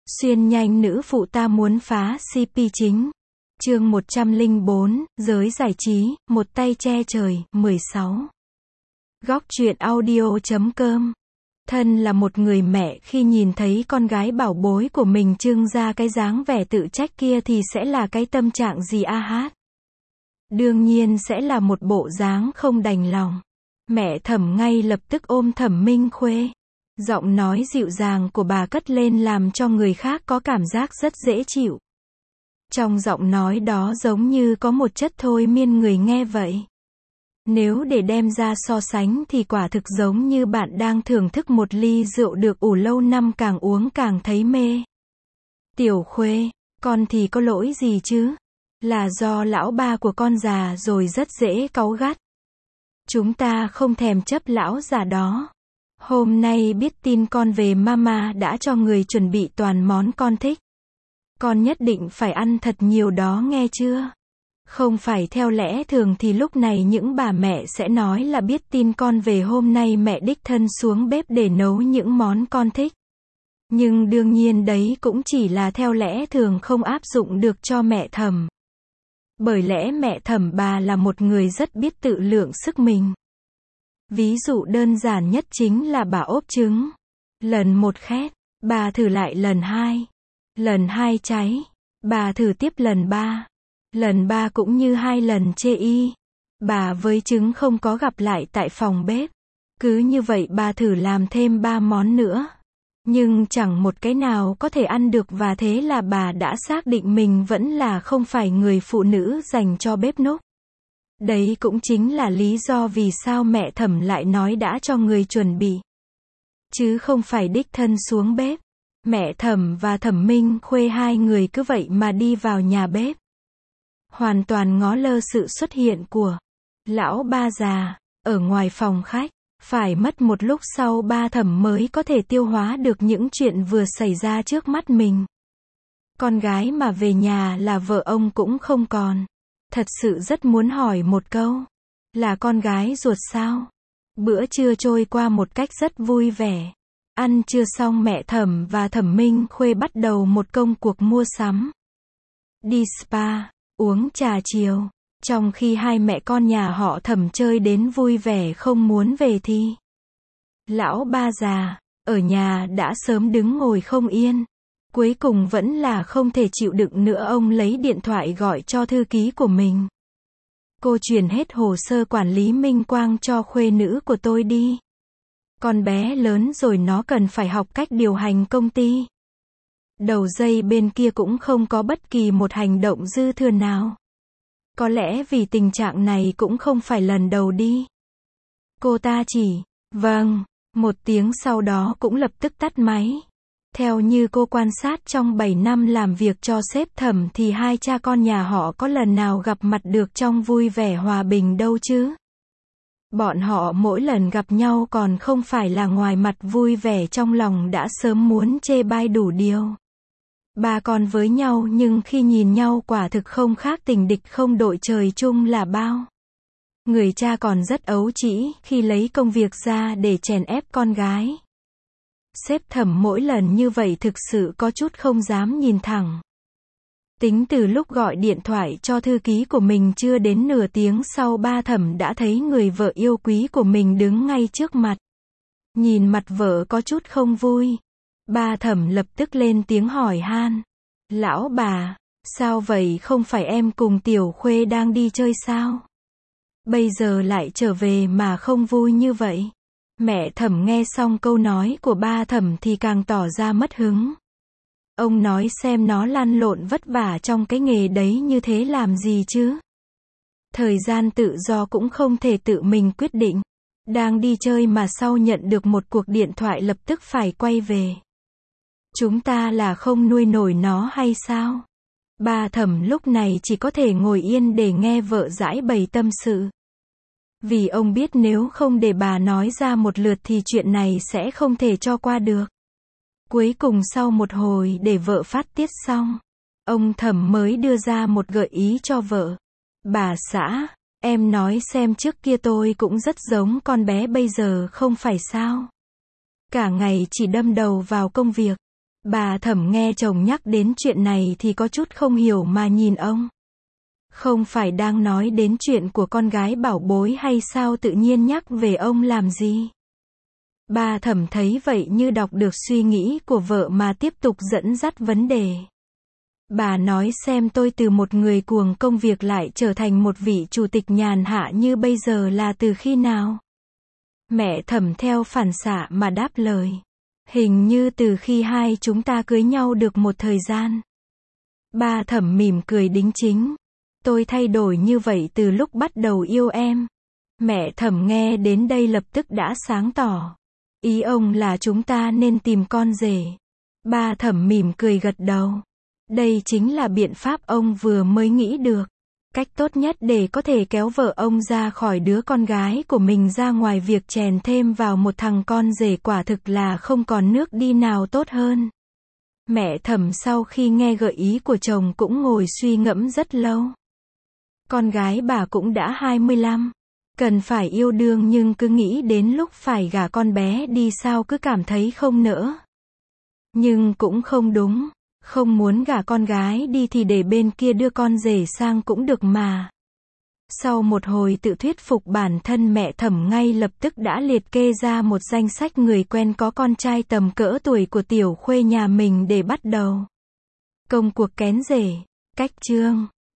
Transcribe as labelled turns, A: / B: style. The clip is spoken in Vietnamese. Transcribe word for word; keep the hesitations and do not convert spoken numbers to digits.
A: Xuyên nhanh nữ phụ ta muốn phá xê pê chính. Chương một trăm lẻ bốn, giới giải trí, một tay che trời, mười sáu. Góc truyện audio chấm com. Thân là một người mẹ, khi nhìn thấy con gái bảo bối của mình trưng ra cái dáng vẻ tự trách kia thì sẽ là cái tâm trạng gì a hát? Đương nhiên sẽ là một bộ dáng không đành lòng. Mẹ Thẩm ngay lập tức ôm Thẩm Minh Khuê. Giọng nói dịu dàng của bà cất lên làm cho người khác có cảm giác rất dễ chịu. Trong giọng nói đó giống như có một chất thôi miên người nghe vậy. Nếu để đem ra so sánh thì quả thực giống như bạn đang thưởng thức một ly rượu được ủ lâu năm, càng uống càng thấy mê. Tiểu Khuê, con thì có lỗi gì chứ? Là do lão ba của con già rồi, rất dễ cáu gắt. Chúng ta không thèm chấp lão già đó. Hôm nay biết tin con về, mama đã cho người chuẩn bị toàn món con thích. Con nhất định phải ăn thật nhiều đó nghe chưa? Không phải theo lẽ thường thì lúc này những bà mẹ sẽ nói là biết tin con về hôm nay mẹ đích thân xuống bếp để nấu những món con thích. Nhưng đương nhiên đấy cũng chỉ là theo lẽ thường, không áp dụng được cho mẹ Thẩm. Bởi lẽ mẹ Thẩm bà là một người rất biết tự lượng sức mình. Ví dụ đơn giản nhất chính là bà ốp trứng. Lần một khét, bà thử lại lần hai. Lần hai cháy, bà thử tiếp lần ba. Lần ba cũng như hai lần chê y. Bà với trứng không có gặp lại tại phòng bếp. Cứ như vậy bà thử làm thêm ba món nữa. Nhưng chẳng một cái nào có thể ăn được, và thế là bà đã xác định mình vẫn là không phải người phụ nữ dành cho bếp núc. Đấy cũng chính là lý do vì sao mẹ Thẩm lại nói đã cho người chuẩn bị, chứ không phải đích thân xuống bếp. Mẹ Thẩm và Thẩm Minh Khuê hai người cứ vậy mà đi vào nhà bếp, hoàn toàn ngó lơ sự xuất hiện của lão ba già ở ngoài phòng khách. Phải mất một lúc sau ba Thẩm mới có thể tiêu hóa được những chuyện vừa xảy ra trước mắt mình. Con gái mà về nhà là vợ ông cũng không còn. Thật sự rất muốn hỏi một câu. Là con gái ruột sao? Bữa trưa trôi qua một cách rất vui vẻ. Ăn trưa xong mẹ Thẩm và Thẩm Minh Khuê bắt đầu một công cuộc mua sắm. Đi spa, uống trà chiều. Trong khi hai mẹ con nhà họ Thẩm chơi đến vui vẻ không muốn về thì lão ba già ở nhà đã sớm đứng ngồi không yên. Cuối cùng vẫn là không thể chịu đựng nữa, ông lấy điện thoại gọi cho thư ký của mình. Cô chuyển hết hồ sơ quản lý Minh Quang cho khuê nữ của tôi đi. Con bé lớn rồi, nó cần phải học cách điều hành công ty. Đầu dây bên kia cũng không có bất kỳ một hành động dư thừa nào. Có lẽ vì tình trạng này cũng không phải lần đầu đi. Cô ta chỉ, vâng, một tiếng sau đó cũng lập tức tắt máy. Theo như cô quan sát trong bảy năm làm việc cho sếp Thẩm thì hai cha con nhà họ có lần nào gặp mặt được trong vui vẻ hòa bình đâu chứ. Bọn họ mỗi lần gặp nhau còn không phải là ngoài mặt vui vẻ, trong lòng đã sớm muốn chê bai đủ điều. Ba con với nhau nhưng khi nhìn nhau quả thực không khác tình địch không đội trời chung là bao. Người cha còn rất ấu trĩ khi lấy công việc ra để chèn ép con gái. Sếp Thẩm mỗi lần như vậy thực sự có chút không dám nhìn thẳng. Tính từ lúc gọi điện thoại cho thư ký của mình chưa đến nửa tiếng sau, ba Thẩm đã thấy người vợ yêu quý của mình đứng ngay trước mặt. Nhìn mặt vợ có chút không vui, ba Thẩm lập tức lên tiếng hỏi han. Lão bà, sao vậy, không phải em cùng Tiểu Khuê đang đi chơi sao? Bây giờ lại trở về mà không vui như vậy. Mẹ Thẩm nghe xong câu nói của ba Thẩm thì càng tỏ ra mất hứng. Ông nói xem nó lăn lộn vất vả trong cái nghề đấy như thế làm gì chứ? Thời gian tự do cũng không thể tự mình quyết định. Đang đi chơi mà sau nhận được một cuộc điện thoại lập tức phải quay về. Chúng ta là không nuôi nổi nó hay sao? Ba Thẩm lúc này chỉ có thể ngồi yên để nghe vợ giãi bày tâm sự. Vì ông biết nếu không để bà nói ra một lượt thì chuyện này sẽ không thể cho qua được. Cuối cùng sau một hồi để vợ phát tiết xong, ông Thẩm mới đưa ra một gợi ý cho vợ. Bà xã, em nói xem, trước kia tôi cũng rất giống con bé bây giờ không phải sao? Cả ngày chỉ đâm đầu vào công việc. Bà Thẩm nghe chồng nhắc đến chuyện này thì có chút không hiểu mà nhìn ông. Không phải đang nói đến chuyện của con gái bảo bối hay sao tự nhiên nhắc về ông làm gì? Bà Thẩm thấy vậy như đọc được suy nghĩ của vợ mà tiếp tục dẫn dắt vấn đề. Bà nói xem tôi từ một người cuồng công việc lại trở thành một vị chủ tịch nhàn hạ như bây giờ là từ khi nào? Mẹ Thẩm theo phản xạ mà đáp lời. Hình như từ khi hai chúng ta cưới nhau được một thời gian. Bà Thẩm mỉm cười đính chính. Tôi thay đổi như vậy từ lúc bắt đầu yêu em. Mẹ Thẩm nghe đến đây lập tức đã sáng tỏ. Ý ông là chúng ta nên tìm con rể. Bà Thẩm mỉm cười gật đầu. Đây chính là biện pháp ông vừa mới nghĩ được. Cách tốt nhất để có thể kéo vợ ông ra khỏi đứa con gái của mình ra ngoài việc chèn thêm vào một thằng con rể quả thực là không còn nước đi nào tốt hơn. Mẹ Thẩm sau khi nghe gợi ý của chồng cũng ngồi suy ngẫm rất lâu. Con gái bà cũng đã hai mươi lăm. Cần phải yêu đương nhưng cứ nghĩ đến lúc phải gả con bé đi sao cứ cảm thấy không nỡ. Nhưng cũng không đúng. Không muốn gả con gái đi thì để bên kia đưa con rể sang cũng được mà. Sau một hồi tự thuyết phục bản thân, mẹ Thẩm ngay lập tức đã liệt kê ra một danh sách người quen có con trai tầm cỡ tuổi của tiểu khuê nhà mình để bắt đầu công cuộc kén rể. Cách chương